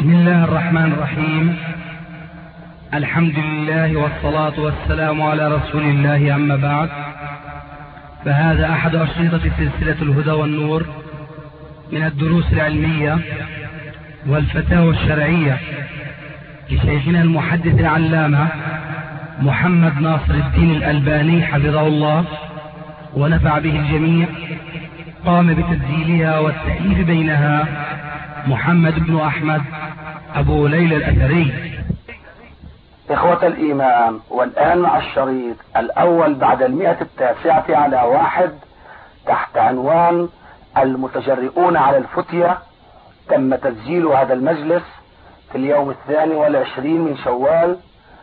بسم الله الرحمن الرحيم. الحمد لله والصلاة والسلام على رسول الله، أما بعد، فهذا أحد أشرطة سلسلة الهدى والنور من الدروس العلمية والفتاوى الشرعية لشيخنا المحدث العلامة محمد ناصر الدين الألباني حفظه الله ونفع به الجميع. قام بتسجيلها والتأليف بينها محمد بن أحمد أبو ليلى الأثري. إخوة الإيمان، والآن مع الشريط الأول بعد 109 على 1 تحت عنوان المتجرئون على الفتية. تم تسجيل هذا المجلس في اليوم 22 من شوال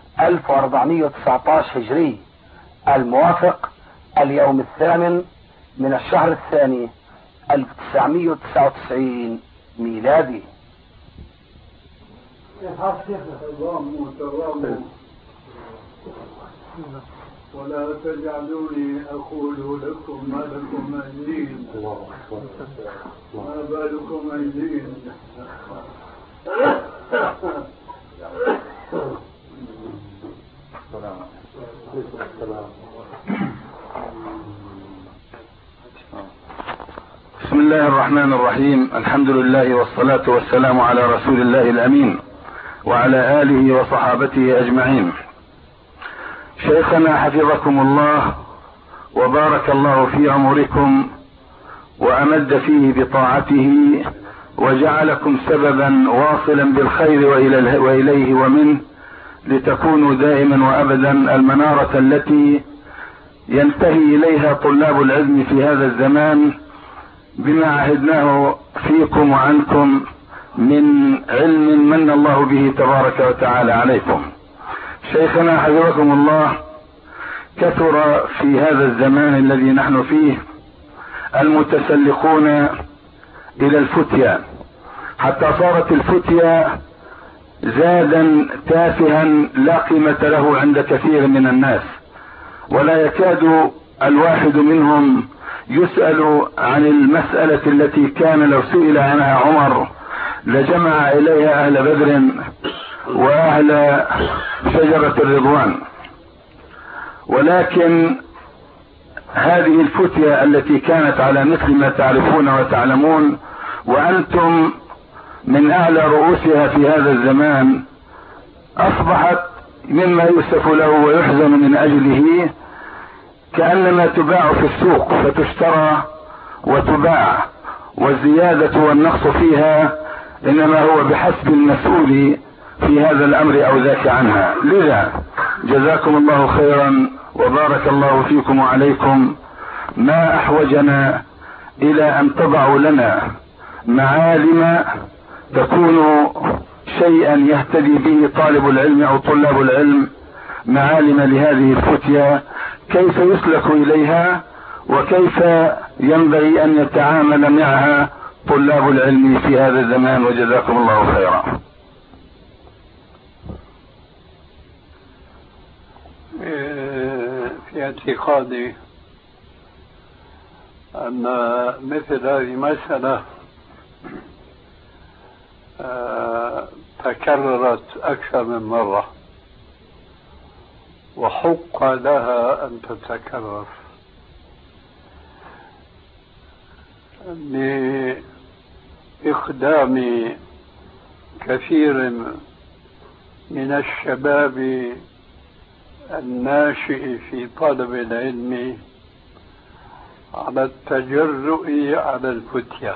1419 هجري، الموافق اليوم 8 من الشهر الثاني 1999 ميلادي. ولا تجعلوني أقول لكم ما لكم أيدين، ما بالكم أيدين. بسم الله الرحمن الرحيم. الحمد لله والصلاة والسلام على رسول الله الأمين وعلى آله وصحابته أجمعين. شيخنا حفظكم الله وبارك الله في عمركم وأمد فيه بطاعته وجعلكم سببا واصلا بالخير وإليه ومنه، لتكونوا دائما وأبدا المنارة التي ينتهي إليها طلاب العلم في هذا الزمان بما عهدناه فيكم وعنكم من علم من الله به تبارك وتعالى عليكم. شيخنا حفظكم الله، كثر في هذا الزمان الذي نحن فيه المتسلقون إلى الفتية، حتى صارت الفتية زادا تافها لا قيمة له عند كثير من الناس، ولا يكاد الواحد منهم يسأل عن المسألة التي كان لو سئل عنها عمر لجمع إليها أهل بدر وأهل شجرة الرضوان. ولكن هذه الفتية التي كانت على مثل ما تعرفون وتعلمون وأنتم من أعلى رؤوسها في هذا الزمان، أصبحت مما يؤسف له ويحزن من أجله كأنما تباع في السوق، فتشترى وتباع، والزيادة والنقص فيها إنما هو بحسب المسؤول في هذا الأمر أو ذاك عنها. لذا جزاكم الله خيرا وبارك الله فيكم وعليكم، ما أحوجنا إلى أن تضعوا لنا معالم تكون شيئا يهتدي به طالب العلم أو طلاب العلم، معالم لهذه الفتية، كيف يسلك إليها وكيف ينبغي أن يتعامل معها طلاب العلم في هذا الزمان، وجزاكم الله خيرا. في اعتقادي أن مثل هذه المسألة تكررت أكثر من مرة وحق لها أن تتكرر لإقدام كثير من الشباب الناشئ في طلب العلم على التجرؤ على الفتية.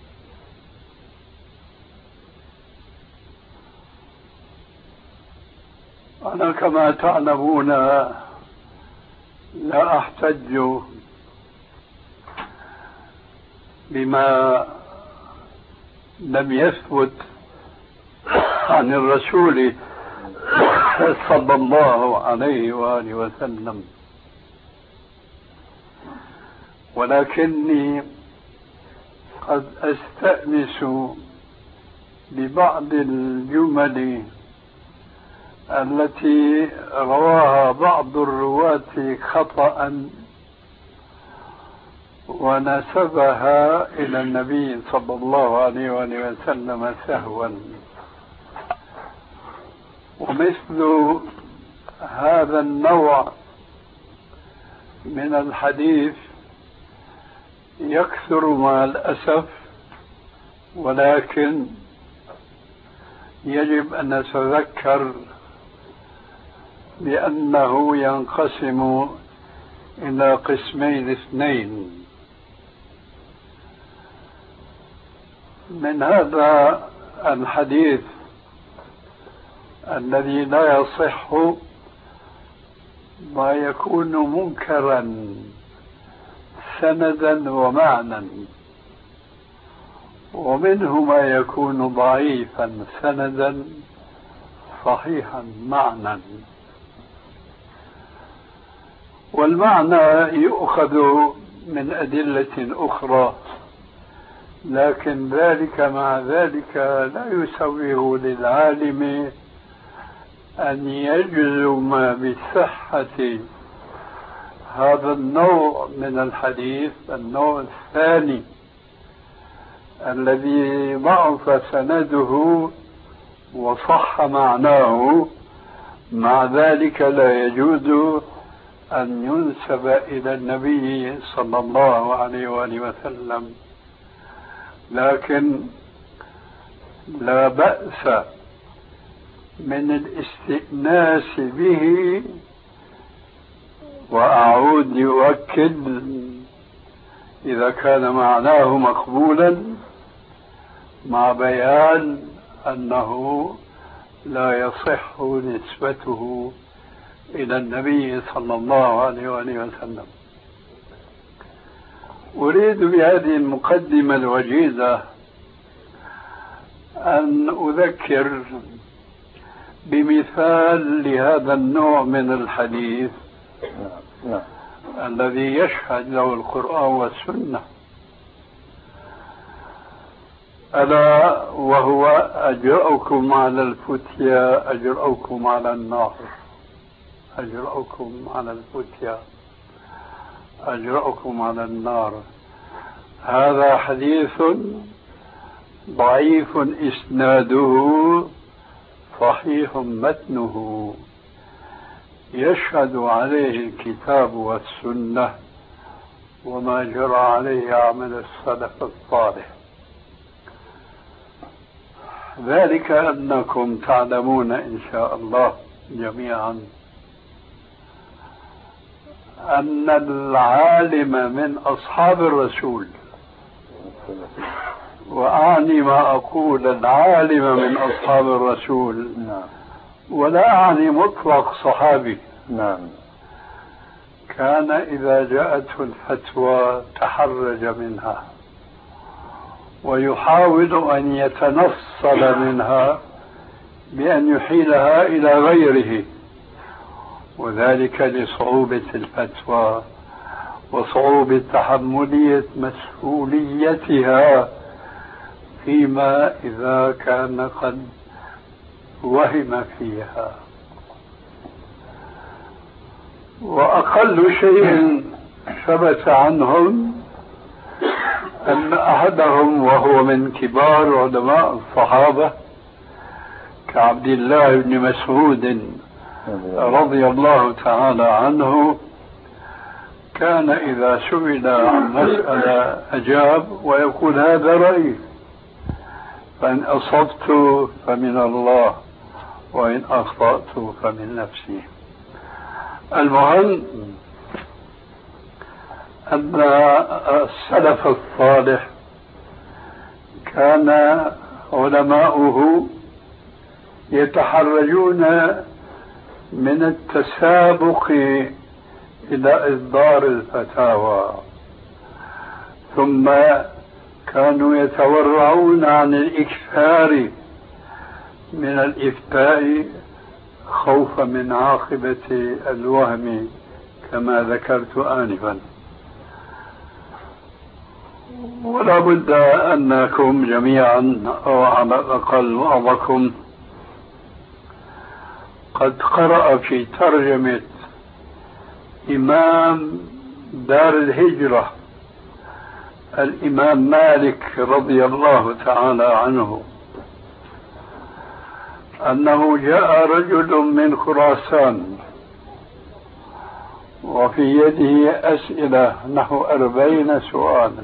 أنا كما تعلمون لا أحتج بما لم يثبت عن الرسول صلى الله عليه وآله وسلم، ولكني قد أستأنس ببعض الجمل التي رواها بعض الرواة خطأ ونسبها إلى النبي صلى الله عليه وسلم سهوا، ومثل هذا النوع من الحديث يكثر مع الأسف، ولكن يجب أن نتذكر بأنه ينقسم إلى قسمين اثنين. من هذا الحديث الذي لا يصح ما يكون منكرا سندا ومعنى، ومنه ما يكون ضعيفا سندا صحيحا معنى. والمعنى يؤخذ من أدلة أخرى، لكن ذلك مع ذلك لا يسوغ للعالم أن يجزم بصحة هذا النوع من الحديث، النوع الثاني الذي ضعف سنده وصح معناه. مع ذلك لا يجوز أن ينسب إلى النبي صلى الله عليه وآله وسلم، لكن لا بأس من الاستئناس به. وأعود يؤكد إذا كان معناه مقبولا، مع بيان أنه لا يصح نسبته إلى النبي صلى الله عليه وآله وسلم. أريد بهذه المقدمة الوجيزة أن أذكر بمثال لهذا النوع من الحديث الذي يشهد له القرآن والسنة، ألا وهو أجرأكم على الفتيا أجرأكم على النار. أجرأكم على الفتيا أجرأكم على النار. هذا حديث ضعيف إسناده، صحيح متنه، يشهد عليه الكتاب والسنة وما جرى عليه عمل السلف الصالح. ذلك أنكم تعلمون إن شاء الله جميعا أن العالم من أصحاب الرسول، وأعني ما أقول العالم من أصحاب الرسول ولا أعني مطلق صحابي، كان إذا جاءته الفتوى تحرج منها ويحاول أن يتنصل منها بأن يحيلها إلى غيره، وذلك لصعوبة الفتوى وصعوبة تحملية مسؤوليتها فيما إذا كان قد وهم فيها. وأقل شيء ثبت عنهم أن أحدهم وهو من كبار علماء الصحابة كعبد الله بن مسعود رضي الله تعالى عنه كان إذا سئل عن مسألة أجاب ويقول هذا رأيي، فإن أصبت فمن الله وإن أخطأت فمن نفسي. المهم أن السلف الصالح كان علماؤه يتحرجون من التسابق إلى إصدار الفتاوى، ثم كانوا يتورعون عن الإكثار من الإفتاء خوفا من عاقبة الوهم كما ذكرت آنفا. ولا بد أنكم جميعا أو على الأقل بعضكم قد قرأ في ترجمة إمام دار الهجرة الإمام مالك رضي الله تعالى عنه أنه جاء رجل من خراسان وفي يده أسئلة نحو 40 سؤالا،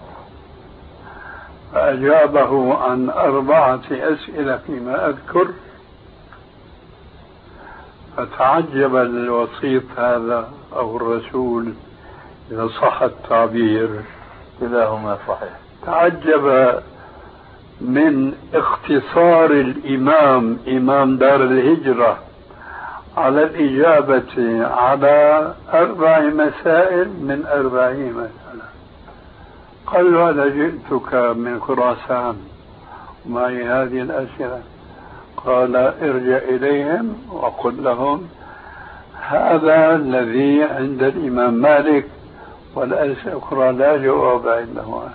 فأجابه عن 4 أسئلة فيما أذكر، فتعجب الوسيط هذا أو الرسول إذا صح التعبير، كلاهما صحيح، تعجب من اختصار الإمام إمام دار الهجرة على الإجابة على 4 مسائل من 40 مسألة. قال له: أنا جئتك من خراسان ومعي هذه الأسئلة. قال: ارجع إليهم وقل لهم هذا الذي عند الإمام مالك والأسئلة الأخرى لا جواب عندهم.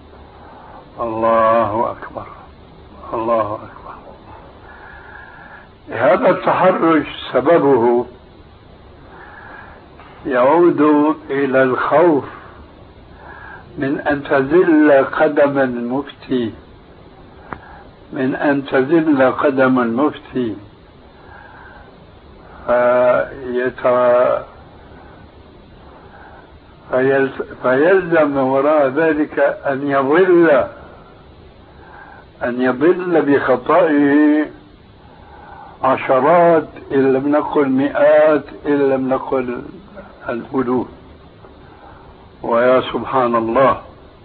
الله أكبر، الله أكبر. هذا التحرج سببه يعود إلى الخوف من أن تزل قدم المفتي، من أن تزل قدم المفتي فيلزم وراء ذلك أن يضل بخطئه عشرات إن لم نقل مئات إن لم نقل الألوف. ويا سبحان الله،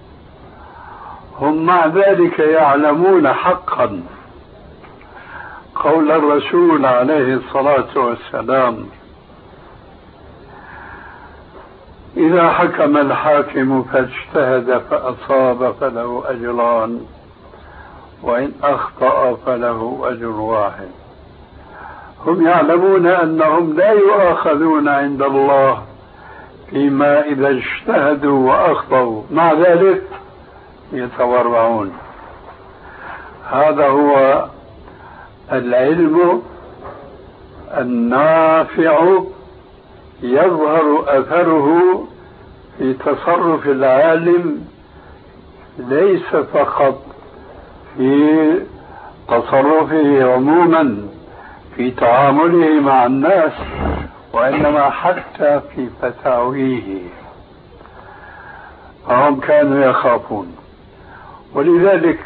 هم مع ذلك يعلمون حقا قول الرسول عليه الصلاة والسلام: إذا حكم الحاكم فاجتهد فأصاب فله أجران، وإن أخطأ فله أجر واحد. هم يعلمون أنهم لا يؤاخذون عند الله فيما إذا اجتهدوا وأخطأوا، مع ذلك يتورعون. هذا هو العلم النافع، يظهر أثره في تصرف العالم، ليس فقط في تصرفه عموما في تعامله مع الناس، وإنما حتى في فتاويه. فهم كانوا يخافون، ولذلك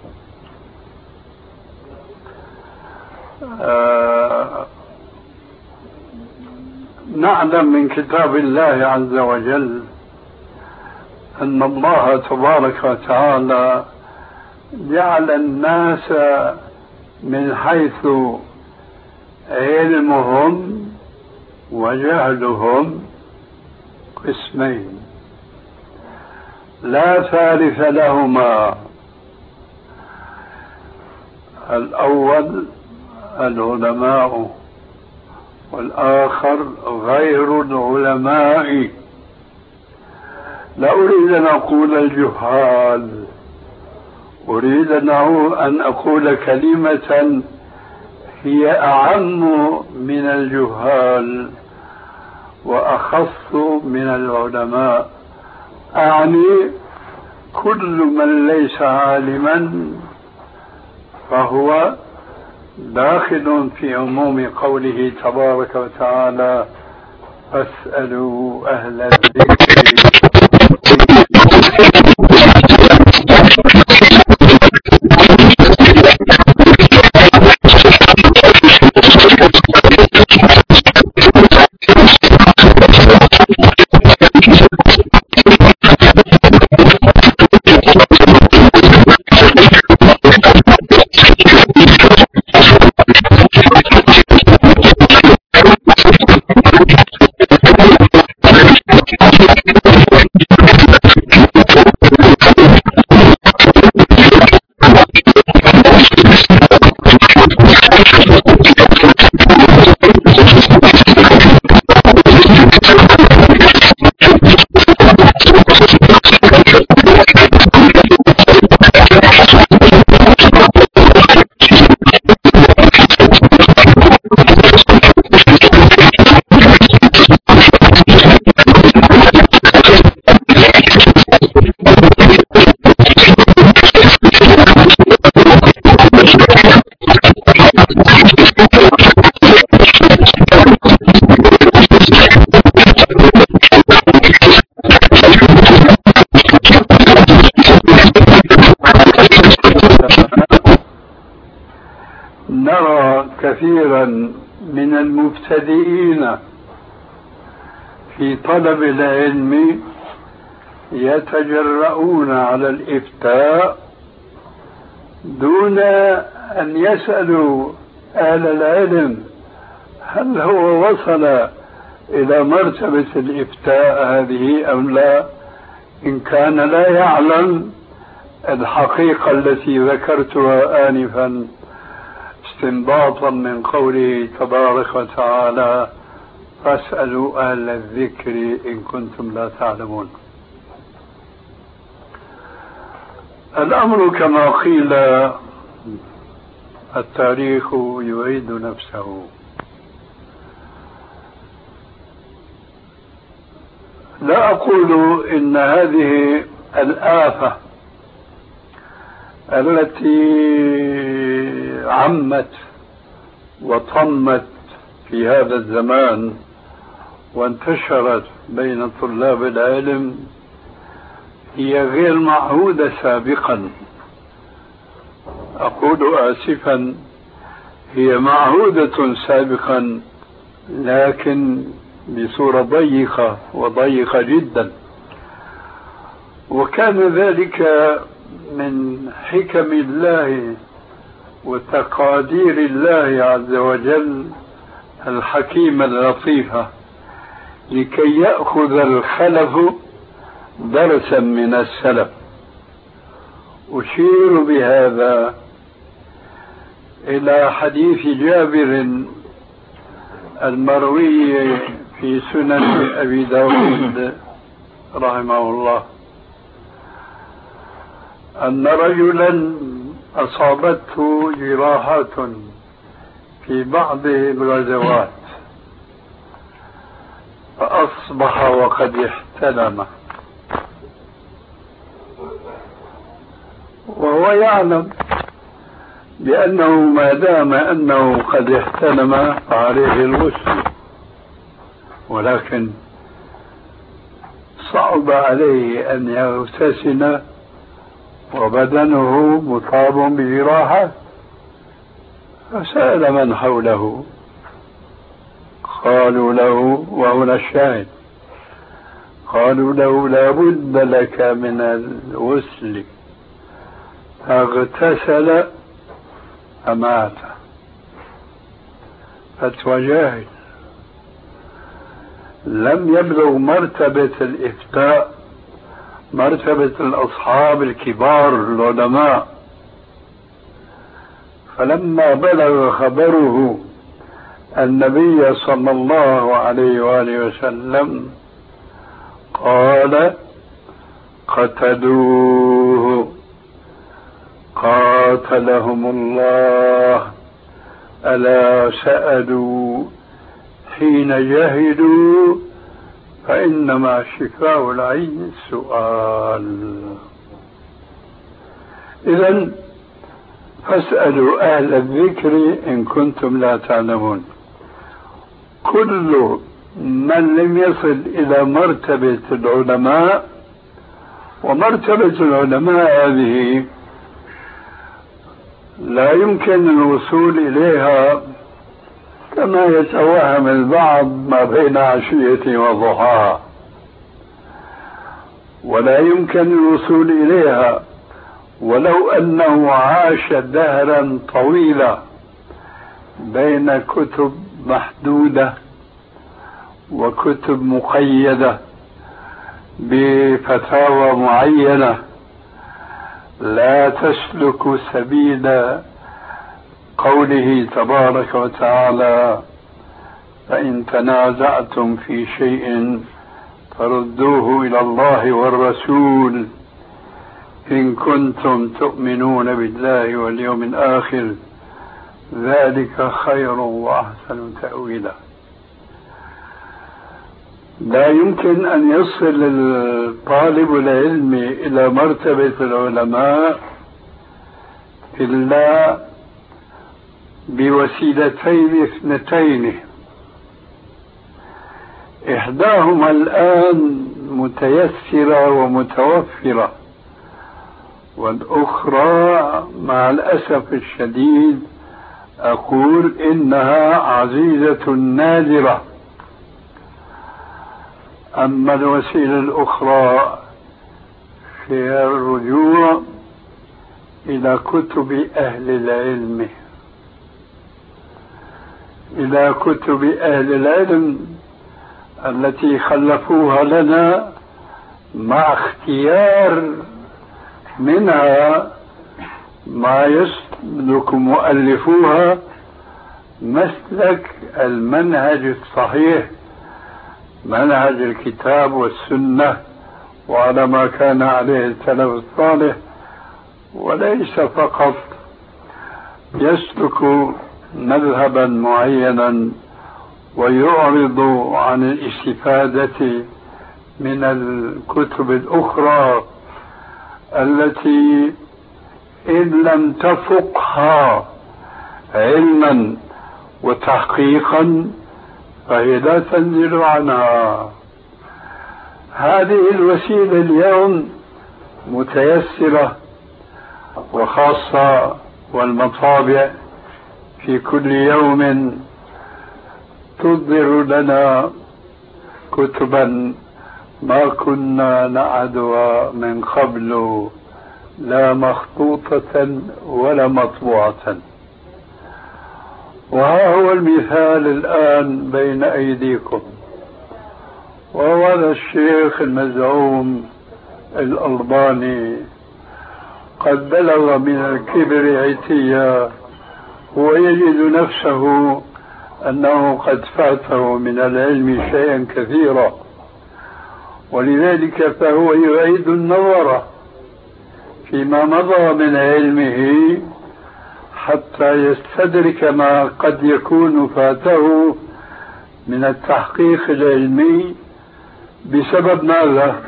نعلم من كتاب الله عز وجل أن الله تبارك وتعالى جعل الناس من حيث علمهم وجهلهم قسمين لا ثالث لهما. الأول العلماء، والآخر غير العلماء. لا أريد أن أقول الجهال، أريد أن أقول كلمة هي أعم من الجهال وأخص من العلماء، أعني كل من ليس عالما فهو داخل في عموم قوله تبارك وتعالى: فاسألوا أهل الذكر. نرى كثيرا من المبتدئين في طلب العلم يتجرؤون على الإفتاء دون أن يسألوا أهل العلم هل هو وصل إلى مرتبة الإفتاء هذه أم لا، إن كان لا يعلم الحقيقة التي ذكرتها آنفا استنباطا من قوله تبارك وتعالى فاسألوا أهل الذكر إن كنتم لا تعلمون. الأمر كما قيل التاريخ يعيد نفسه. لا أقول إن هذه الآفة التي عمت وطمت في هذا الزمان وانتشرت بين طلاب العلم هي غير معهودة سابقا. أقول آسفا، هي معهودة سابقا لكن بصورة ضيقة جدا، وكان ذلك من حكم الله وتقادير الله عز وجل الحكيمة اللطيفة لكي يأخذ الخلف درسا من السلف. أشير بهذا إلى حديث جابر المروي في سنن أبي داود رحمه الله أن رجلا أصابته جراحات في بعض الغزوات فأصبح وقد احتلم، وهو يعلم بأنه ما دام أنه قد احتلم فعليه الغسل، ولكن صعب عليه أن يغتسل وبدنه مصاب بجراحة، فسأل من حوله قالوا له، وهنا الشاهد، قالوا له لا بد لك من الغسل، فاغتسل فمات. فتوى جاهل لم يبلغ مرتبة الإفتاء، مرتبة الأصحاب الكبار العلماء. فلما بلغ خبره النبي صلى الله عليه وآله وسلم قال قتلوه قاتلهم الله، ألا سألوا حين جهلوا فإنما شفاء العين السؤال. إذن فاسألوا أهل الذكر إن كنتم لا تعلمون. كل من لم يصل إلى مرتبة العلماء، ومرتبة العلماء هذه لا يمكن الوصول إليها كما يتوهم البعض ما بين عشية وضحاها، ولا يمكن الوصول إليها ولو أنه عاش دهرا طويلا بين كتب محدودة وكتب مقيدة بفتاوى معينة لا تسلك سبيل قوله تبارك وتعالى فإن تنازعتم في شيء فردوه إلى الله والرسول إن كنتم تؤمنون بالله واليوم الآخر ذلك خير وأحسن تأويلا. لا يمكن أن يصل الطالب العلم إلى مرتبة العلماء إلا بوسيلتين اثنتين، إحداهما الآن متيسرة ومتوفرة، والأخرى مع الأسف الشديد أقول إنها عزيزة نادرة. أما الوسيلة الأخرى هي الرجوع إلى كتب أهل العلم، إلى كتب أهل العلم التي خلفوها لنا، مع اختيار منها ما يسلك مؤلفوها مسلك المنهج الصحيح، منهج الكتاب والسنة، وعلى ما كان عليه السلف الصالح، وليس فقط يسلك مذهبا معينا ويعرض عن الاستفادة من الكتب الأخرى التي إن لم تفقها علما وتحقيقا فهي لا تنزل عنها. هذه الوسيلة اليوم متيسرة، وخاصة والمطابع في كل يوم تصدر لنا كتبا ما كنا نعدها من قبل، لا مخطوطة ولا مطبوعة. وها هو المثال الآن بين أيديكم، وهو هذا الشيخ المزعوم الألباني قد بلغ من الكبر عتيا، ويجد نفسه أنه قد فاته من العلم شيئا كثيرا، ولذلك فهو يعيد النظر فيما مضى من علمه حتى يستدرك ما قد يكون فاته من التحقيق العلمي. بسبب ماذا؟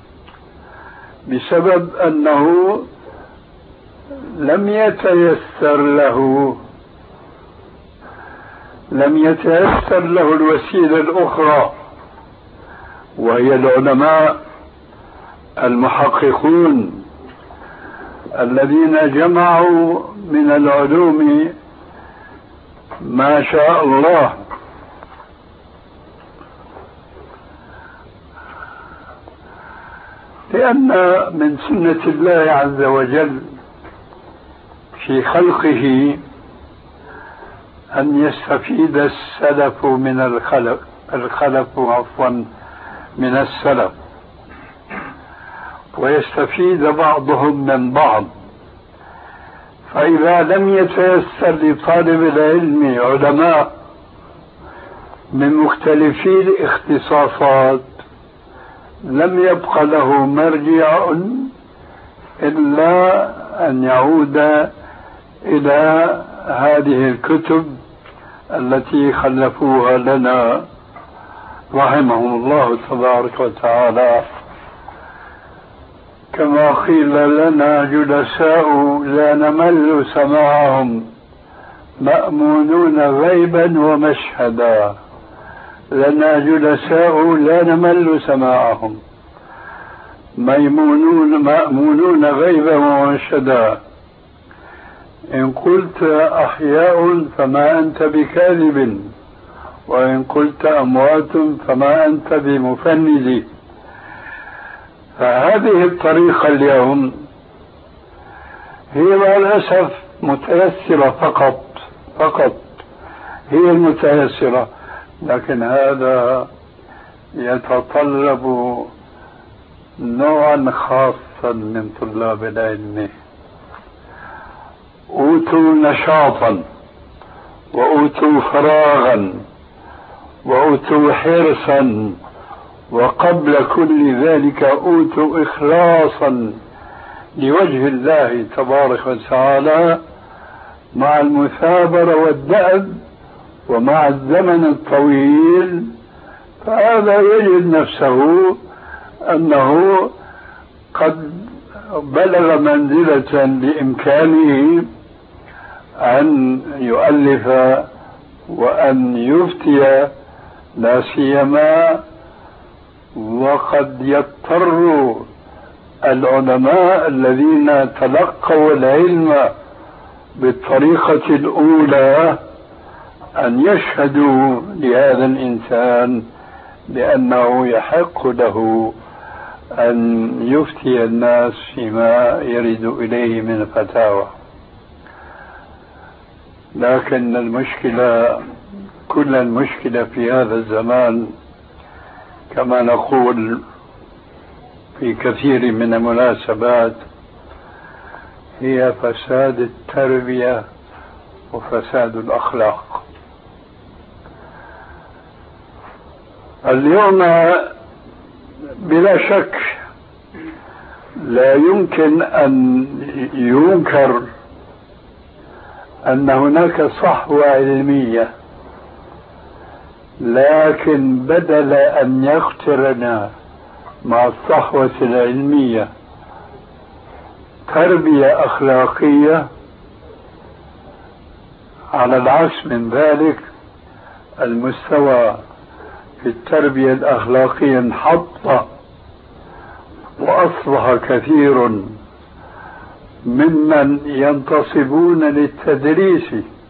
بسبب أنه لم يتيسر له الوسيلة الأخرى، وهي العلماء المحققون الذين جمعوا من العلوم ما شاء الله. لأن من سنة الله عز وجل في خلقه أن يستفيد السلف من الخلف من السلف، ويستفيد بعضهم من بعض. فإذا لم يتيسر لطالب العلم علماء من مختلفي الاختصاصات لم يبق له مرجع إلا أن يعود إلى هذه الكتب التي خلفوها لنا رحمهم الله تبارك وتعالى. كما قيل لنا جلساء لا نمل سماعهم مأمونون غيبا ومشهدا، لنا جلساء لا نمل سماعهم مأمونون غيبا ومشهدا. إن قلت أحياء فما أنت بكاذب، وإن قلت أموات فما أنت بمفند. فهذه الطريقة اليوم هي مع الأسف متيسرة فقط هي المتيسرة، لكن هذا يتطلب نوعا خاصا من طلاب العلم، أوتوا نشاطا وأوتوا فراغا وأوتوا حرصا، وقبل كل ذلك أوتوا إخلاصا لوجه الله تبارك وتعالى، مع المثابرة والدأب ومع الزمن الطويل. فهذا يجد نفسه أنه قد بلغ منزلة بإمكانه أن يؤلف وأن يفتي، لا سيما وقد يضطر العلماء الذين تلقوا العلم بالطريقة الأولى أن يشهدوا لهذا الإنسان بأنه يحق له أن يفتي الناس فيما يرد إليه من الفتاوى. لكن المشكلة، كل المشكلة في هذا الزمان كما نقول في كثير من المناسبات هي فساد التربية وفساد الأخلاق. اليوم بلا شك لا يمكن أن ينكر أن هناك صحوة علمية، لكن بدل أن يقترن مع الصحوة العلمية تربية أخلاقية، على العكس من ذلك المستوى في التربية الأخلاقية انحط، وأصبح كثير ممن ينتصبون للتدريس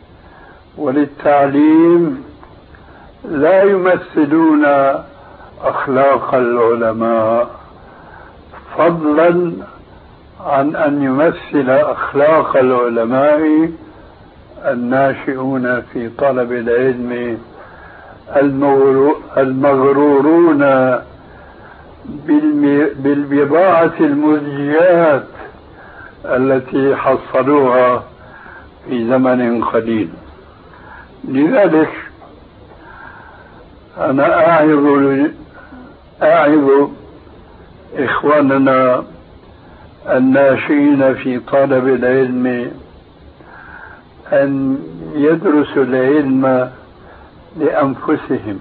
وللتعليم لا يمثلون أخلاق العلماء، فضلا عن أن يمثل أخلاق العلماء الناشئون في طلب العلم المغرورون بالبضاعة المزجات التي حصلوها في زمن قليل. لذلك أنا أعظ إخواننا الناشئين في طلب العلم أن يدرسوا العلم لأنفسهم،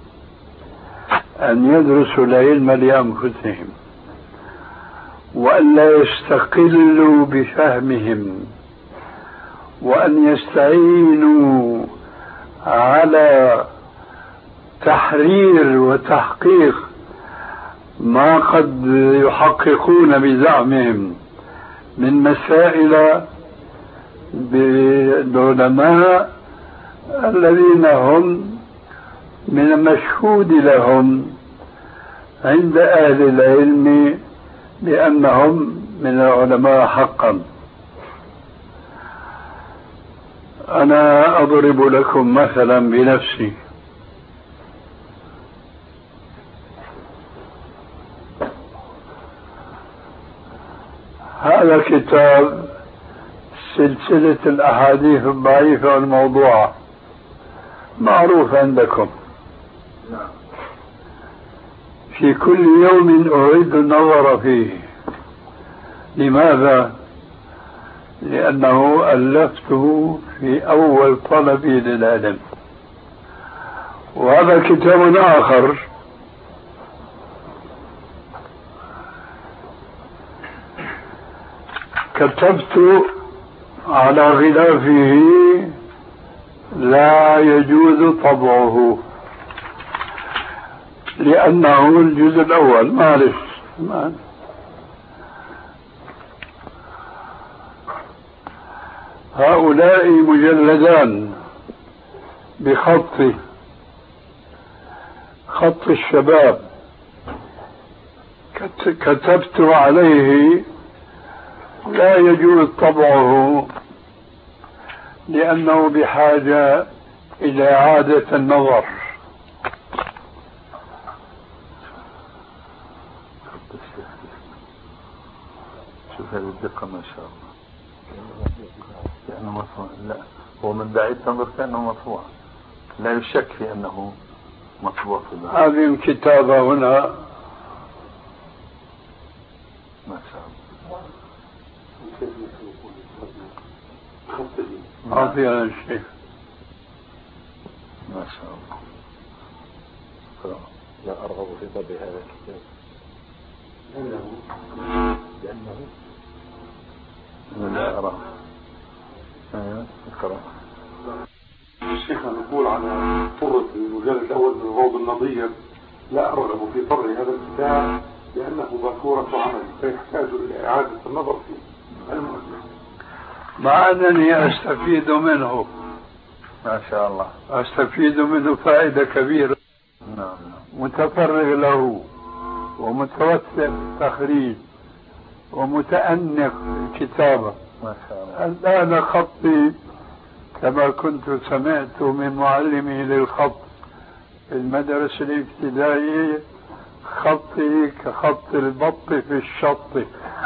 وأن لا يستقلوا بفهمهم، وأن يستعينوا على تحرير وتحقيق ما قد يحققون بزعمهم من مسائل بالعلماء الذين هم من المشهود لهم عند أهل العلم بأنهم من العلماء حقا. أنا أضرب لكم مثلا بنفسي. هذا كتاب سلسلة الأحاديث الضعيفة والموضوعة معروف عندكم. في كل يوم أعيد النظر فيه. لماذا؟ لأنه ألفته في أول طلبي للعلم. وهذا كتاب آخر كتبت على غلافه لا يجوز طبعه، لأنه الجزء الأول معلش هؤلاء مجلدان خط الشباب كتبت عليه لا يجوز طبعه لأنه بحاجة إلى إعادة النظر. شوف هذه الدقة ما شاء الله، كأنه مطبوع. لا، هو من بعيد تنظر كأنه مطبوع، لا يشك في أنه مطبوع في البعض. هذه الكتابة هنا ما شاء الله. عافية الشيخ ما شاء الله. لا أرغب في طبع هذا الكتاب لأنه لا أرى. اقرأ. الشيخ نقول على طرة المجلد الأول من الروض النظير لا أرغب في طبع هذا الكتاب لأنه ذكورة عمل فيحتاج إلى إعادة النظر فيه. مع أنني أستفيد منه. ما شاء الله. أستفيد منه فائدة كبيرة. نعم. متفرغ له ومتوسع في التخريج ومتأنق في الكتابة. ما شاء الله. الآن خطي كما كنت سمعت من معلمي للخط في المدرسة الابتدائية، خطي كخط البط في الشط.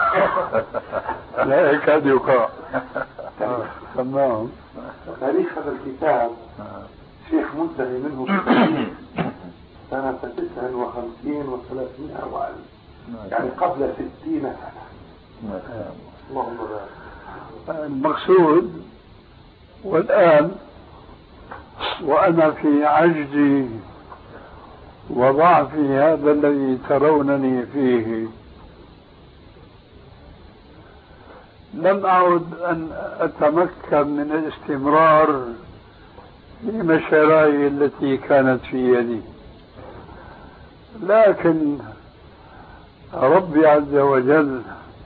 لا يكاد يقع. تمام. تاريخ هذا الكتاب شيخ منتهي منه سنة 59 و300 وألف، يعني قبل 60 سنة. اللهم بارك. المقصود والآن وأنا في عجزي وضعفي هذا الذي ترونني فيه لم أعد أن أتمكن من الاستمرار في مشاريعي التي كانت في يدي، لكن ربي عز وجل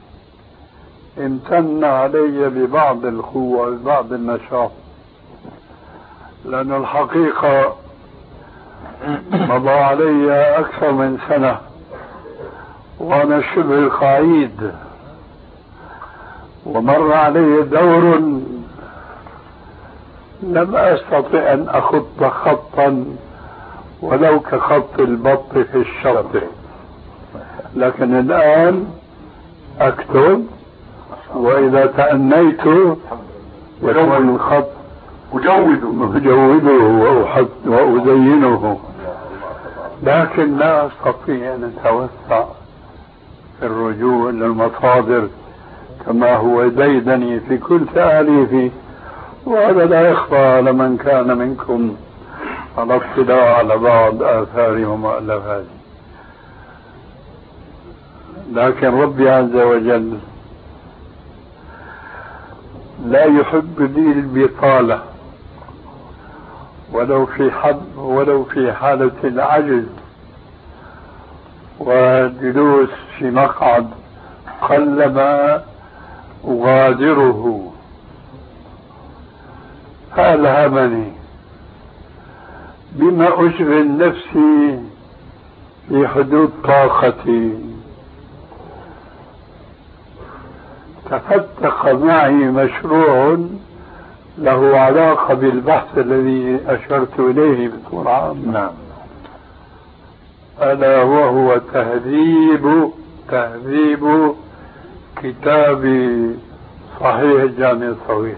امتن علي ببعض القوة وبعض النشاط، لأن الحقيقة مضى علي أكثر من سنة وأنا شبه القعيد، ومر علي دور لم أستطع أن أخط خطا ولو كخط البط في الشط، لكن الآن أكتب وإذا تأنيت يكون الخط أجوده وأزينه، لكن لا أستطيع أن أتوسع في الرجوع إلى المصادر كما هو ديدني في كل تأليفي، وهذا لا يخفى على من كان منكم على اطلاع على بعض آثاري ومؤلفاتي. لكن ربي عز وجل لا يحب لي البطالة ولو في حالة العجز والجلوس في مقعد قلما أغادره. فألهمني بما أشغل نفسي في حدود طاقتي. تفتق معي مشروع له علاقة بالبحث الذي أشرت إليه بصورة عامة. نعم. ألا وهو تهذيب كتاب صحيح الجامع الصغير.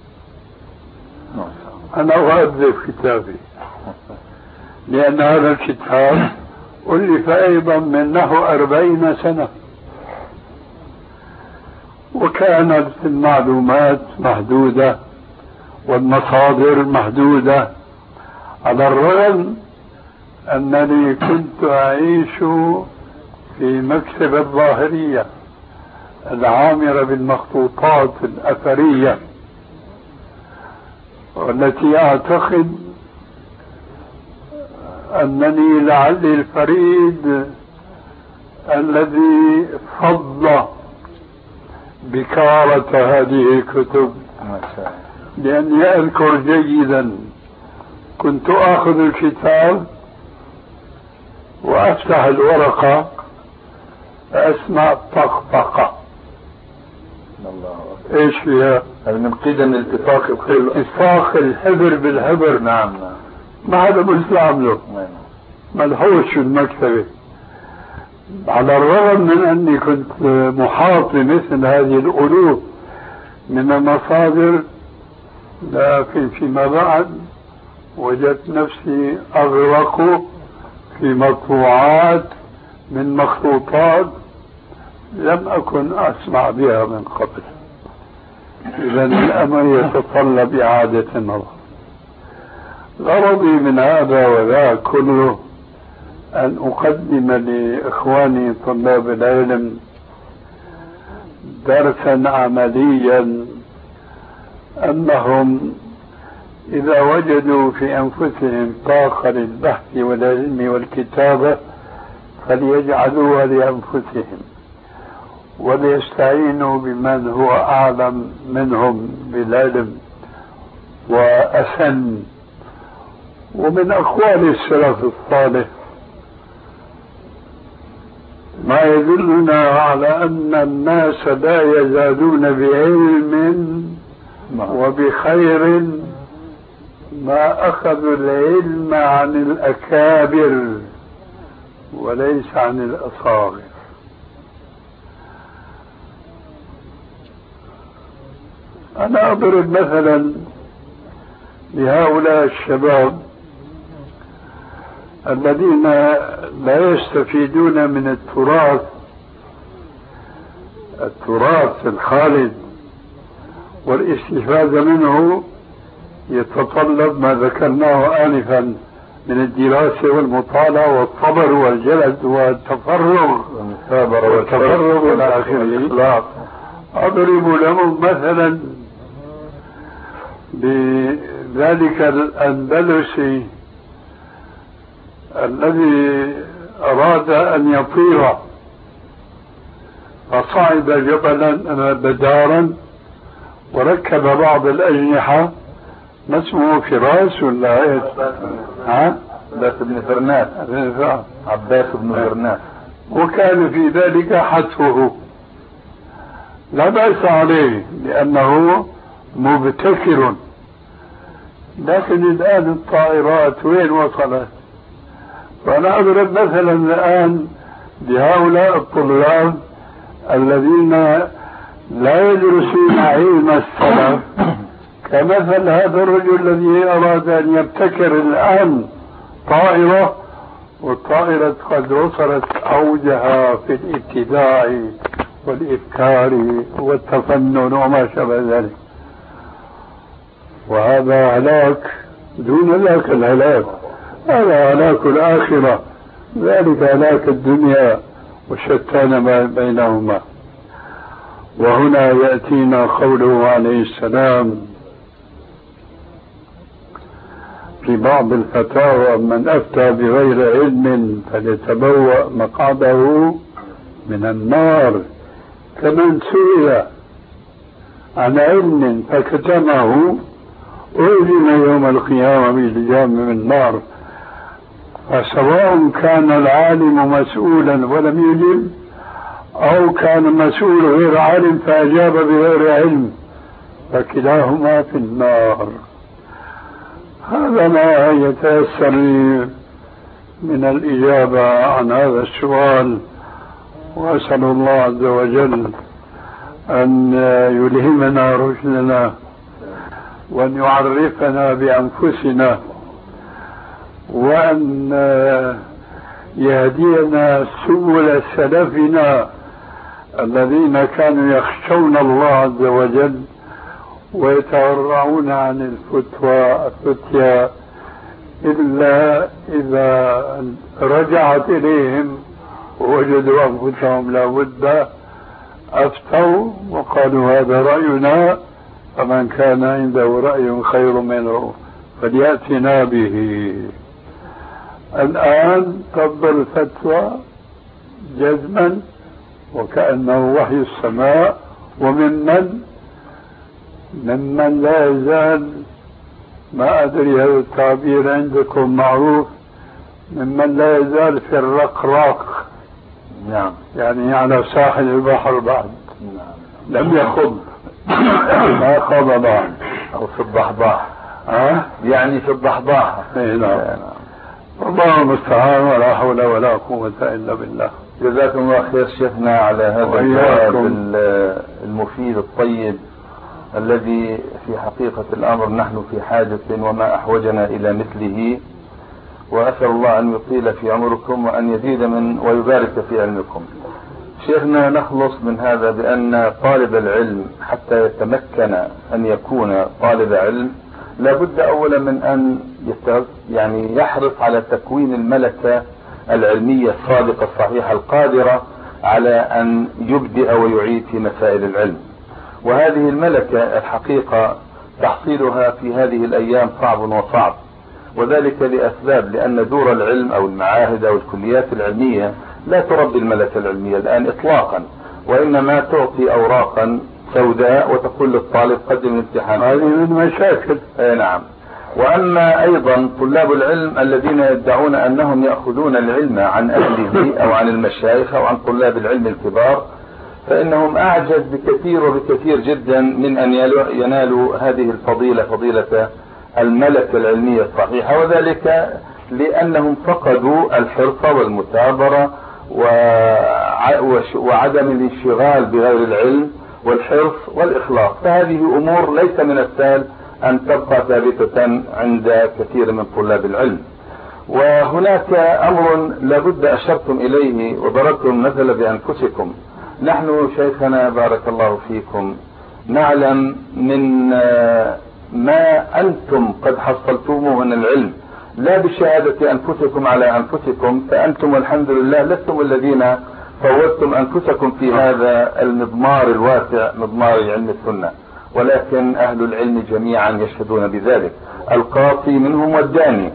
أنا أؤذب كتابي لأن هذا الكتاب ألف أيضا من نحو 40 سنة، وكانت المعلومات محدودة والمصادر محدودة، على الرغم أنني كنت أعيش في مكتب الظاهرية العامرة بالمخطوطات الأثرية، والتي أعتقد أنني لعلي الفريد الذي فض بكارة هذه الكتب، لأني أذكر جيدا كنت آخذ الكتاب وأفتح الورقة أسمع طقطقة. إيش فيها؟ من قدم التفاق الحبر بالحبر. نعم. ما هذا مسلم له ملحوش في المكتبة، على الرغم من أني كنت محاط بمثل هذه الألوف من المصادر، لكن فيما بعد وجدت نفسي أغرق في مطبوعات من مخطوطات لم أكن أسمع بها من قبل. إذا الأمر يتطلب إعادة النظر. غرضي من هذا وذا كله أن أقدم لإخواني طلاب العلم درسا عمليا، أنهم إذا وجدوا في أنفسهم طاقة للبحث والعلم والكتابة فليجعلوها لأنفسهم، وليستعينوا بمن هو أعلم منهم بالعلم وأسن. ومن أقوال السلف الصالح ما يدلنا على أن الناس لا يزالون بعلم وبخير ما أخذوا العلم عن الأكابر وليس عن الأصاغر. أنا أضرب مثلا لهؤلاء الشباب الذين لا يستفيدون من التراث الخالد، والاستفادة منه يتطلب ما ذكرناه آنفا من الدراسة والمطالعة والصبر والجلد والتفرغ إلى آخره. أضرب لهم مثلا بذلك الأندلسي الذي أراد أن يطير فصعد جبلا بدارا وركب بعض الأجنحة، ما اسمه فراس ولا ايه؟ عباس بن فرناس. عباس بن فرناس. وكان في ذلك حتفه، لا بأس عليه لأنه مبتكر. لكن الآن الطائرات وين وصلت؟ فأنا أضرب مثلا الآن لهؤلاء الطلاب الذين لا يدرسون علم السلف، كمثل هذا الرجل الذي أراد أن يبتكر الآن طائرة، والطائرة قد وصلت أوجها في الابتداع والإبكار والتفنن وما شابه ذلك. وهذا هلاك دون ذاك الهلاك، هذا هلاك الآخرة، ذلك هلاك الدنيا وشتان ما بينهما. وهنا يأتينا قوله عليه السلام في بعض الفتاوى: من أفتى بغير علم فليتبوأ مقعده من النار. كمن سئل عن علم فكتمه ألزم يوم القيامة بلجام من النار. فسواء كان العالم مسؤولا ولم يجب، أو كان مسؤول غير عالم فأجاب بغير علم، فكلاهما في النار. هذا ما يتيسر من الإجابة عن هذا السؤال، وأسأل الله عز وجل أن يلهمنا رشدنا وأن يعرفنا بأنفسنا وأن يهدينا سبل سلفنا الذين كانوا يخشون الله عز وجل ويتورعون عن الفتيا إلا إذا رجعت إليهم ووجدوا أنفسهم لا بد أفتوا وقالوا هذا رأينا، فمن كان عنده رأي خير منه فليأتنا به. الآن تفضل الفتوى جزما وكأنه وحي السماء، وممن لا يزال، ما أدري هذا التعبير عندكم معروف، ممن لا يزال في الرقراق. نعم. يعني على ساحل البحر بعد. نعم. لم يخض ما خض بعد. أو في الضحضاح. يعني في الضحضاح. نعم. الله المستعان، ولا حول ولا قوة إلا بالله. جزاكم الله خير شيخنا على هذا الجواب المفيد الطيب الذي في حقيقة الأمر نحن في حاجة وما أحوجنا إلى مثله، وأسأل الله أن يطيل في عمركم وأن يزيد من ويبارك في علمكم. شيخنا، نخلص من هذا بأن طالب العلم حتى يتمكن أن يكون طالب علم لابد أولا من أن يعني يحرص على تكوين الملكة العلمية الصادقة الصحيحة القادرة على أن يبدأ ويعيد في مسائل العلم. وهذه الملكة الحقيقة تحصيلها في هذه الأيام صعب وصعب، وذلك لأسباب، لأن دور العلم أو المعاهد أو الكليات العلمية لا تربي الملكة العلمية الآن إطلاقا، وإنما تعطي أوراقا سوداء وتقول للطالب قدم الامتحان. هذه من مشاكل. نعم. وأما أيضا طلاب العلم الذين يدعون أنهم يأخذون العلم عن أهله أو عن المشايخ أو عن طلاب العلم الكبار، فإنهم أعجز بكثير وبكثير جدا من أن ينالوا هذه الفضيلة، فضيلة الملكة العلمية الصحيحة، وذلك لأنهم فقدوا الحرص والمثابرة وعدم الانشغال بغير العلم والحرص والإخلاص. فهذه أمور ليس من السهل أن تبقى ثابتة عند كثير من طلاب العلم. وهناك أمر لابد أشرتم إليه وضربتم مثل بأنفسكم. نحن شيخنا بارك الله فيكم نعلم من ما أنتم قد حصلتموه من العلم، لا بشهادة أنفسكم على أنفسكم، فأنتم الحمد لله لستم الذين فوتم أنفسكم في هذا المضمار الواسع، مضمار علم السنة، ولكن أهل العلم جميعا يشهدون بذلك، القاطي منهم والداني،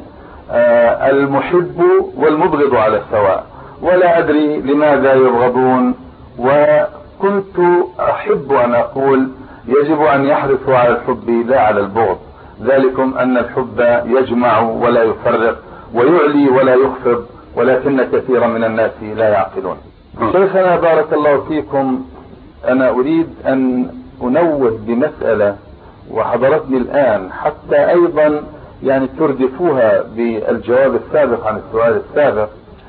المحب والمبغض على السواء. ولا أدري لماذا يبغضون، وكنت أحب أن أقول يجب أن يحرصوا على الحب لا على البغض، ذلكم أن الحب يجمع ولا يفرق ويعلي ولا يخفض، ولكن كثيرا من الناس لا يعقلون. شيخنا بارك الله فيكم، أنا أريد أن أنوه بمسألة وحضرتني الآن حتى أيضا يعني تردفوها بالجواب السابق عن السؤال السابق،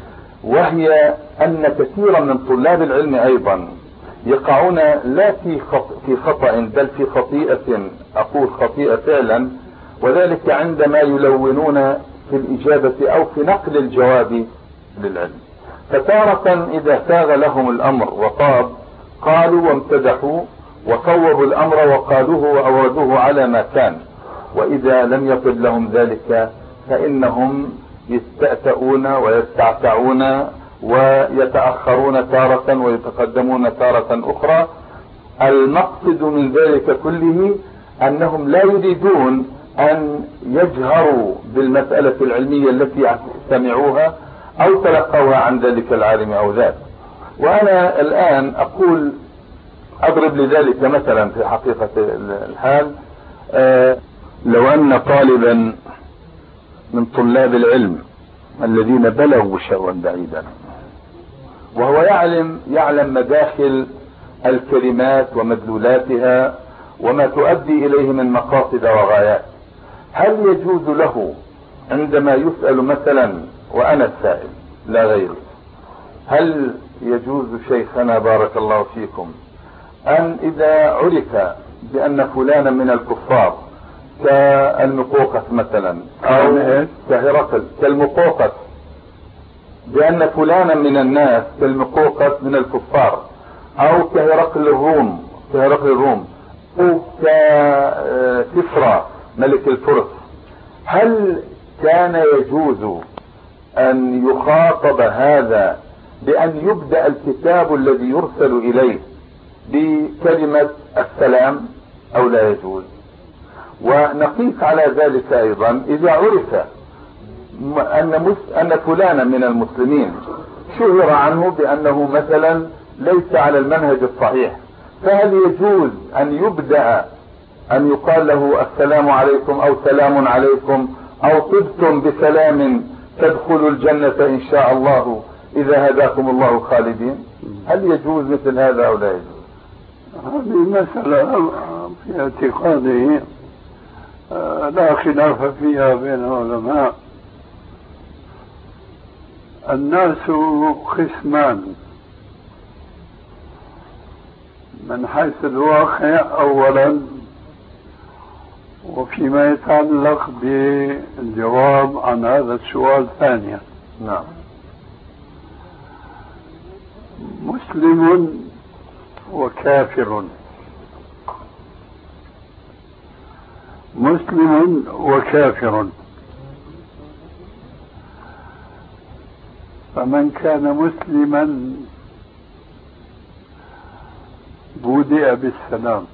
وهي أن كثيرا من طلاب العلم أيضا يقعون لا في خطأ بل في خطيئة، أقول خطيئة فعلا، وذلك عندما يلونون في الإجابة أو في نقل الجواب للعلم. فتارة إذا ساغ لهم الأمر وطاب قالوا وامتدحوا وصوبوا الأمر وقالوه وأوردوه على ما كان، وإذا لم يطب لهم ذلك فإنهم يستأتؤون ويستعتعون ويتأخرون تارة ويتقدمون تارة أخرى. المقصد من ذلك كله أنهم لا يريدون أن يجهروا بالمسألة العلمية التي سمعوها أو تلقوها عن ذلك العالم أو ذاك. وأنا الآن أقول أضرب لذلك مثلا في حقيقة الحال، لو أن طالبا من طلاب العلم الذين بلغوا شأوا بعيدا وهو يعلم مداخل الكلمات ومدلولاتها وما تؤدي إليه من مقاصد وغايات، هل يجوز له عندما يسأل مثلا وأنا السائل لا غيري، هل يجوز شيخنا بارك الله فيكم أن إذا عرف بأن فلانا من الكفار كالمقوقس مثلا أو كهرقل كالمقوقس، بأن فلانا من الناس كالمقوقس من الكفار أو كهرقل الروم أو ككسرى ملك الفرس، هل كان يجوز أن يخاطب هذا بأن يبدأ الكتاب الذي يرسل إليه بكلمة السلام أو لا يجوز؟ ونقيس على ذلك أيضا إذا عرف أن فلانا من المسلمين شهر عنه بأنه مثلا ليس على المنهج الصحيح، فهل يجوز أن يبدأ أن يقال له السلام عليكم أو سلام عليكم أو طبتم بسلام تدخلوا الجنة إن شاء الله إذا هداكم الله خالدين؟ هل يجوز مثل هذا أو لا يجوز؟ هذه مسألة في اعتقادي لا خلاف فيها بين العلماء. الناس قسمان من حيث الواقع أولا، وفيما يتعلق بالجواب عن هذا السؤال ثانيا. نعم. مسلم وكافر، مسلم وكافر، فمن كان مسلما بدأ بالسلام،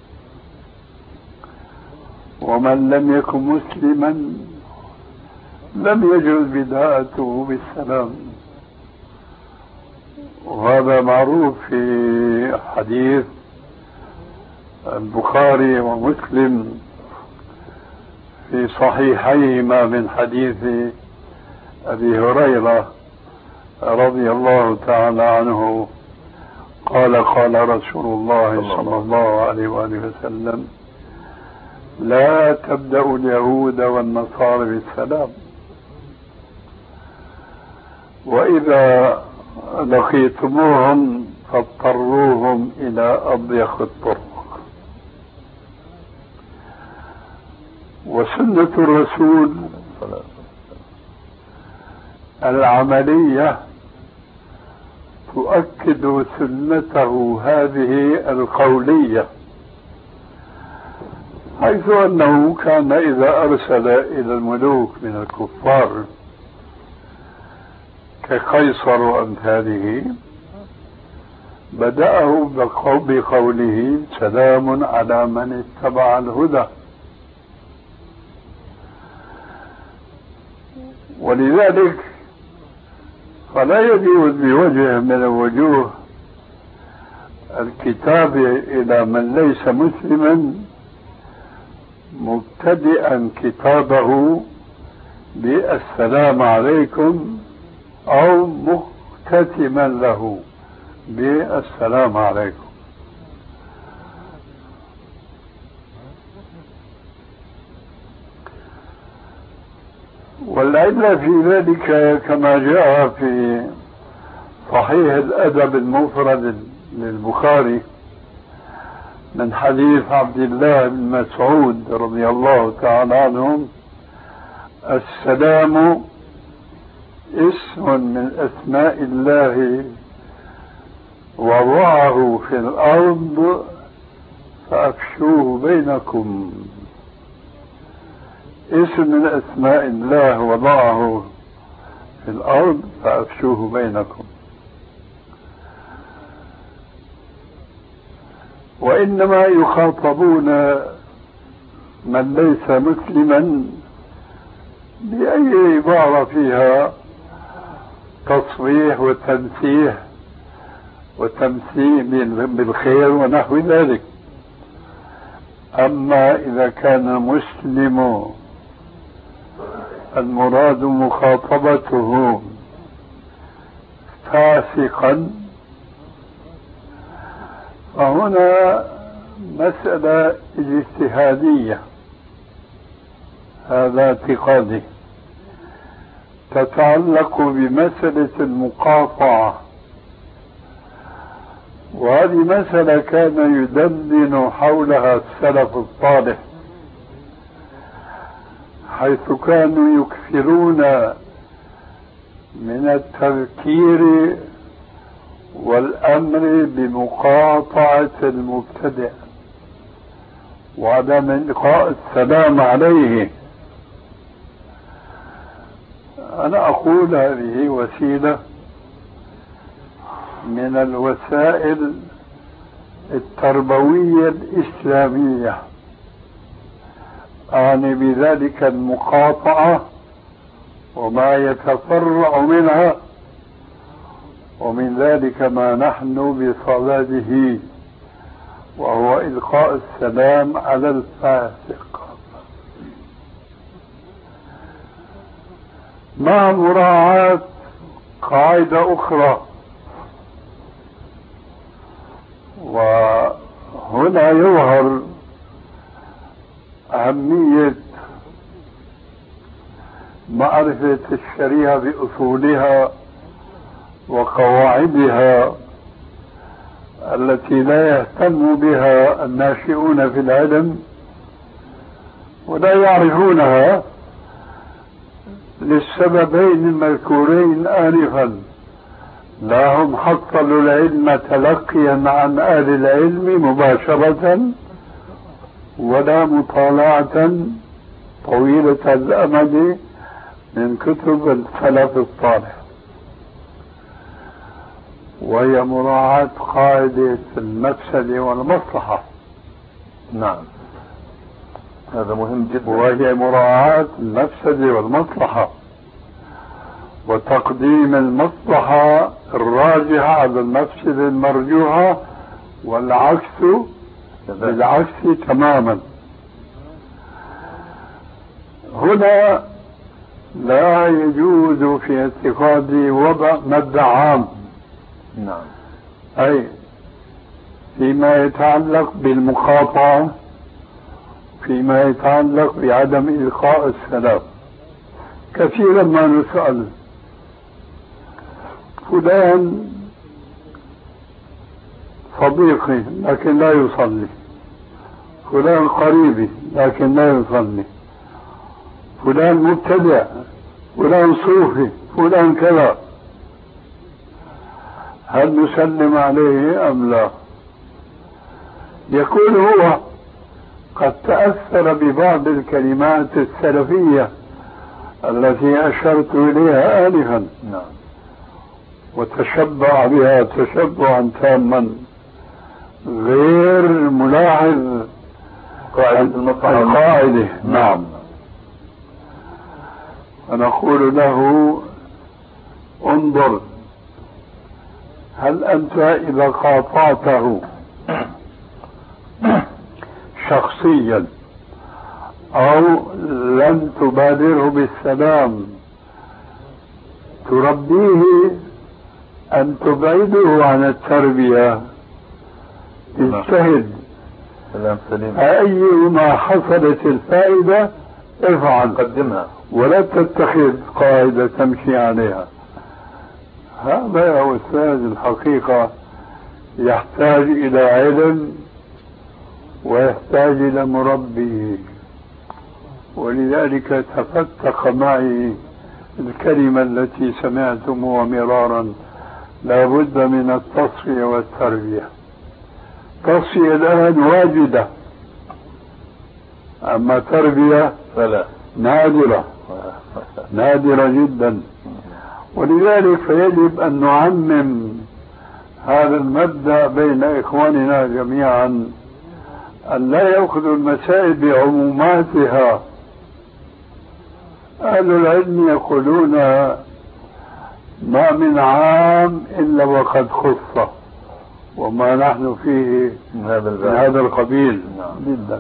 ومن لم يكن مسلما لم يجوز بداءته بالسلام، وهذا معروف في حديث البخاري ومسلم في صحيحيهما من حديث أبي هريرة رضي الله تعالى عنه قال قال رسول الله صلى الله عليه وآله وسلم: لا تبدأوا اليهود والنصارى بالسلام، وإذا لقيتموهم فاضطروهم إلى أضيق الطرق. وسنة الرسول العملية تؤكد سنته هذه القولية، حيث أنه كان إذا أرسل إلى الملوك من الكفار كقيصر وأمثاله بدأه بقوله: سلام على من اتبع الهدى. ولذلك فلا يجوز بوجه من الوجوه الكتاب إلى من ليس مسلما مبتدئا كتابه بالسلام عليكم أو مختتما له بالسلام عليكم. والعلة في ذلك كما جاء في صحيح الأدب المفرد للبخاري من حديث عبد الله بن مسعود رضي الله تعالى عنهم: السلام اسم من أسماء الله وضعه في الأرض فأفشوه بينكم. اسم من أسماء الله وضعه في الأرض فأفشوه بينكم. وإنما يخاطبون من ليس مسلما بأي عبارة فيها تصريح وتنسيح وتمثيل بالخير ونحو ذلك. أما إذا كان مسلم المراد مخاطبته فاسقا فهنا مسألة اجتهادية، هذا اعتقادي، تتعلق بمسألة المقاطعة، وهذه مسألة كان يدندن حولها السلف الصالح، حيث كانوا يكثرون من التذكير والأمر بمقاطعة المبتدع وعدم إلقاء السلام عليه. أنا أقول هذه وسيلة من الوسائل التربوية الإسلامية، أعني بذلك المقاطعة وما يتفرع منها، ومن ذلك ما نحن بصدده وهو إلقاء السلام على الفاسق، مع مراعاة قاعدة أخرى. وهنا يظهر أهمية معرفة الشريعة بأصولها وقواعدها التي لا يهتم بها الناشئون في العلم ولا يعرفونها للسببين المذكورين آنفا: لا هم حصلوا العلم تلقيا عن أهل العلم مباشرة، ولا مطالعة طويلة الأمد من كتب السلف الصالح، وهي مراعاة قاعدة المفسدة والمصلحة. نعم، هذا مهم جدا، وهي مراعاة المفسدة والمصلحة. وتقديم المصلحة الراجحة على المفسدة المرجوحة، والعكس بالعكس تماما. هنا لا يجوز في اعتقادي وضع مد عام. نعم. أي فيما يتعلق بالمقاطعة، فيما يتعلق بعدم إلقاء السلام. كثيرا ما نسأل فلان صديقي لكن لا يصلي، فلان قريبي لكن لا يصلي، فلان مبتدع، فلان صوفي، فلان كذا، هل نسلم عليه أم لا؟ يكون هو قد تأثر ببعض الكلمات السلفية التي أشرت إليها آنفا، وتشبع بها تشبعا تاما غير ملاحظ القاعدة. نعم. فنقول له انظر، هل أنت إذا قاطعته شخصيا أو لم تبادره بالسلام تربيه أن تبعده عن التربية؟ اجتهد، أيما حصلت الفائدة افعل، قدمها، ولا تتخذ قاعدة تمشي عليها. هذا يا أستاذ الحقيقة يحتاج إلى علم ويحتاج إلى مربي، ولذلك تفتق معي الكلمة التي سمعتموها مرارا: لا بد من التصفية والتربية. تصفية الآن واجدة، أما تربية فلا، نادرة جدا. ولذلك فيجب أن نعمم هذا المبدأ بين إخواننا جميعا، أن لا يأخذوا المسائل بعموماتها. أهل العلم يقولون ما من عام إلا وقد خص، وما نحن فيه من هذا القبيل جدا.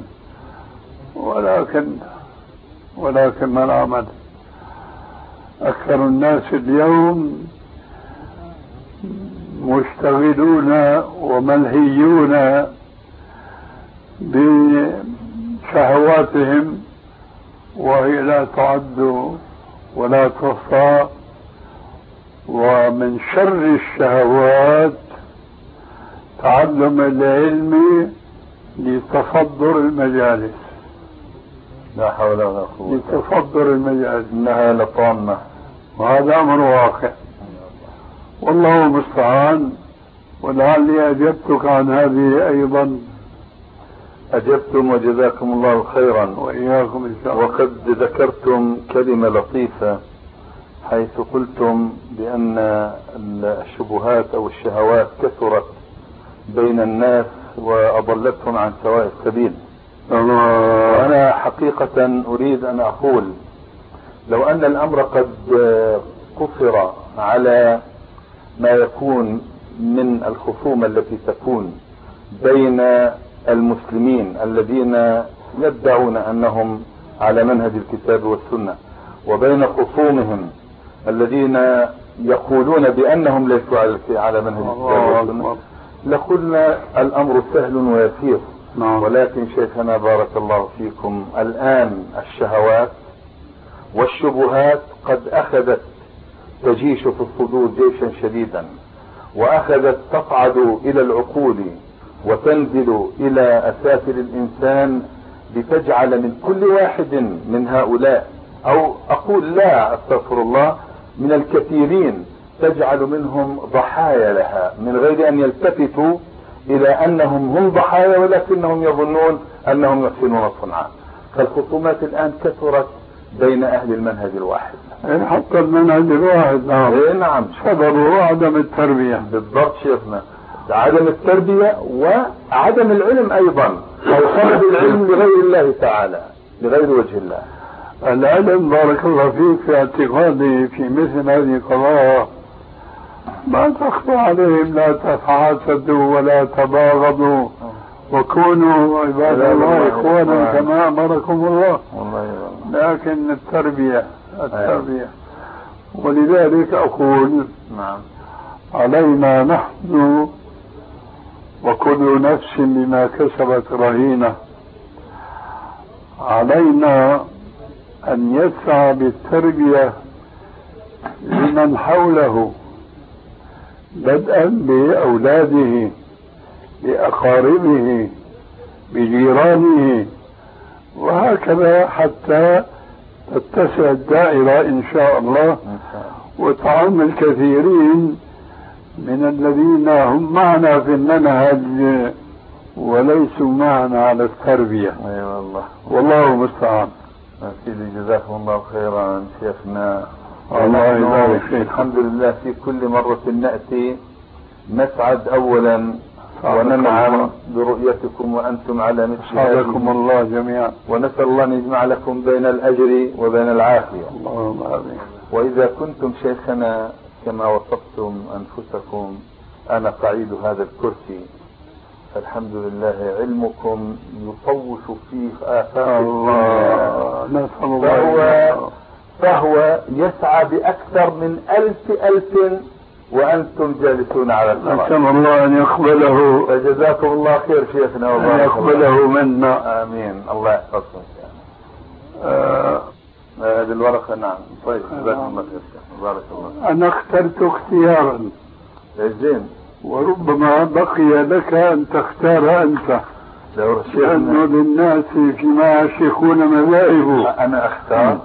ولكن ما العمل؟ أكثر الناس اليوم مشتغلون وملهيون بشهواتهم، وهي لا تعد ولا تحصى. ومن شر الشهوات تعلم العلم لتصدر المجالس. لا حول ولا قوة. لتصدر المجالس، إنها لطامة، وهذا أمر واقع، والله المستعان. ولعلي أجبتك عن هذه أيضا. أجبتم وجزاكم الله خيرا. وإياكم إن شاء الله. وقد ذكرتم كلمة لطيفة حيث قلتم بأن الشبهات أو الشهوات كثرت بين الناس وأضلتهم عن سواء السبيل. وأنا حقيقة أريد أن أقول لو أن الأمر قد قصر على ما يكون من الخصومة التي تكون بين المسلمين الذين يدعون أنهم على منهج الكتاب والسنة وبين خصومهم الذين يقولون بأنهم ليسوا على منهج الكتاب والسنة، لقلنا الأمر سهل ويسير. ولكن شيخنا بارك الله فيكم، الآن الشهوات والشبهات قد أخذت تجيش في الصدور جيشا شديدا، وأخذت تصعد إلى العقول وتنزل إلى أسافل الإنسان، لتجعل من كل واحد من هؤلاء، أو أقول لا أستغفر الله، من الكثيرين تجعل منهم ضحايا لها من غير أن يلتفتوا إلى أنهم هم ضحايا، ولكنهم يظنون أنهم يحسنون صنعا. فالخصومات الآن كثرت بين أهل المنهج الواحد. حتى المنهج الواحد. نعم. سببه عدم التربية. بالضبط شيخنا، عدم التربية وعدم العلم أيضا، أو طلب العلم لغير الله تعالى، لغير وجه الله. العلم بارك الله فيك في اعتقادي في مثل هذه القضايا ما تخفى عليهم، لا تحاسدوا ولا تباغضوا وكونوا عباد الله إخوانا كما أمركم الله. لكن التربية ولذلك أقول علينا نحن وكل نفس بما كسبت رهينة، علينا أن يسعى بالتربية لمن حوله بدءا بأولاده بأقاربه بجيرانه وهكذا حتى تتسع الدائرة إن شاء الله وتعم الكثيرين من الذين هم معنا في المنهج وليسوا معنا على التربية. والله المستعان. سيدي جزاكم الله خيرا شيخنا. الله يبارك فيك. الحمد لله في كل مرة نأتي نسعد أولا وننعم برؤيتكم وأنتم على مثل هذه الله جميعا، ونسأل الله أن يجمع لكم بين الأجر وبين العافية. اللهم آمين. وإذا كنتم شيخنا كما وصفتم أنفسكم أنا قعيد هذا الكرسي، فالحمد لله علمكم يطوش فيه آفاق الله، نسأل الله. فهو يسعى بأكثر من 1000 وأنتم جالسون على الفراش. نسأل الله أن يقبله. فجزاكم الله خير شيخنا وأن يقبله منا. آمين. الله يحفظكم. هذه الورقة. نعم. طيب جزاكم الله خير. بارك الله. أنا اخترت اختيارا زين، وربما بقي لك أن تختار أنت، لأنه للناس فيما يشيخون مذاهب. أنا أختار.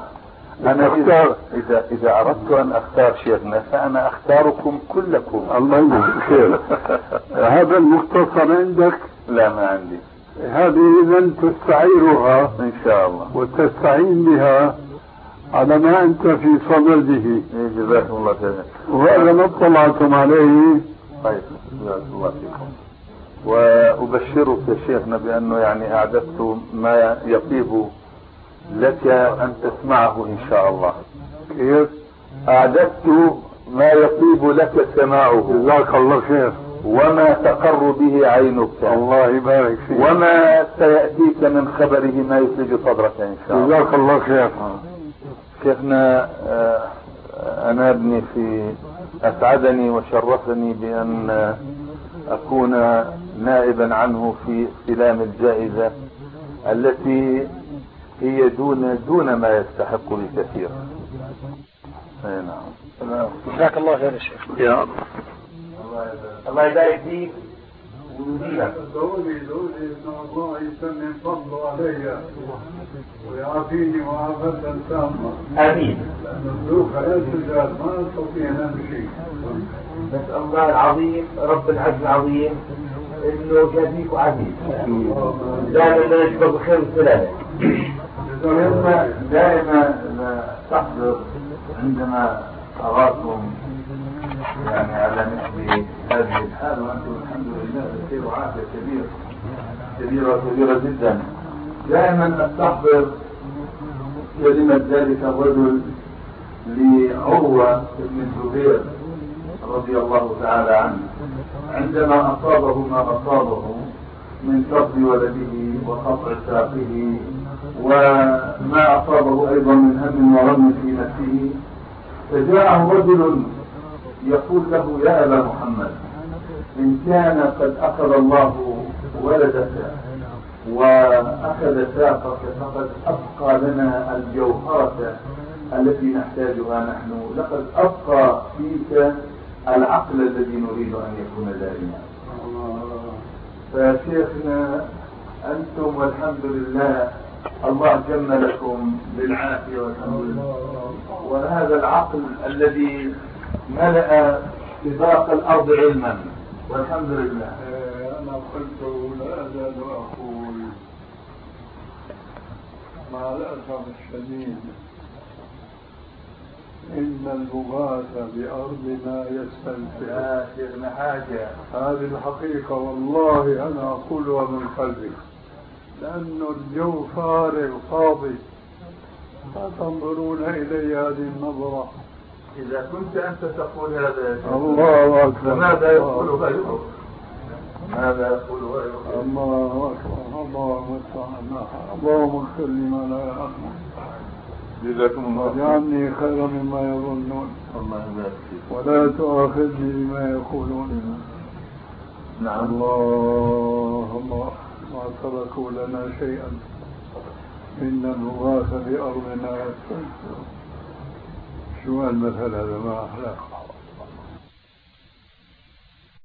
إذا أردت أن أختار شيخنا فأنا أختاركم كلكم. الله يجزيك خير. هذا المختصر عندك؟ لا ما عندي. هذه إذا تستعيرها إن شاء الله وتستعين بها على ما أنت في صدده. جزاكم الله خير. وهذا ما اطلعتم عليه. طيب جزاكم الله فيكم. وأبشرك يا شيخنا بأنه يعني أعددت ما يطيب لك أن تسمعه إن شاء الله. كيف؟ أعددت ما يطيب لك سماعه. جزاك الله خير. وما تقر به عينك. الله يبارك فيك. وما سيأتيك من خبره ما يثلج صدرك إن شاء الله. جزاك الله خير. شيخنا أنا ابني في أسعدني وشرفني بأن أكون نائبا عنه في استلام الجائزة التي هي دون ما يستحق بكثير. نعم. جزاك الله خير يا شيخ. يا الله يبارك فيك ويزيدك. دولي ان الله يسمي فضله علي ويعافيني معافاة تامة. امين. لأن الظروف لا تزال ما نستطيع نمشي. نسأل الله العظيم رب العز العظيم انه جازيك عزيز. دائما نشكر بخير والسلامة. دائما تحضر عندما أراكم يعني على مثل هذه الحال وأنتم الحمد لله بخير وعافية كبيرة جدا. دائما أستحضر كلمة ذلك الرجل لعروة بن الزبير رضي الله تعالى عنه عندما أصابه ما أصابه من فقد ولده وقطع ساقه وما أصابه أيضا من هم ورم في نفسه، فجاءه رجل يقول له يا أبا محمد إن كان قد أخذ الله ولدك وأخذ ساقك فقد أبقى لنا الجوهرة التي نحتاجها نحن، لقد أبقى فيك العقل الذي نريد أن يكون دائما. فشيخنا أنتم والحمد لله الله جملكم بالعافية والحمد لله، وهذا العقل الذي ملأ سباق الأرض علما والحمد لله. أنا قلت لا أزال أقول مع الأسف الشديد إن البغاة بأرضنا يستنفر. يا شيخنا حاجة هذه الحقيقة والله أنا أقولها من قلبي، لأنه الجو فارغ فاضي فتنظرون إلي هذه النظرة. إذا كنت أنت تقول هذا الله أكبر، فماذا يقول غيره؟ ماذا يقول غيره؟ الله أكبر، الله المستعان، اللهم اغفر لي ما لا يعلمون. جزاكم الله واجعلني خيرا مما يظنون، ولا تؤاخذني بما يقولون. نعم. الله ما تركوا لنا شيئا إن الرغاث بأرضنا يستنكر. شو المثل هذا؟ ما أحلاه.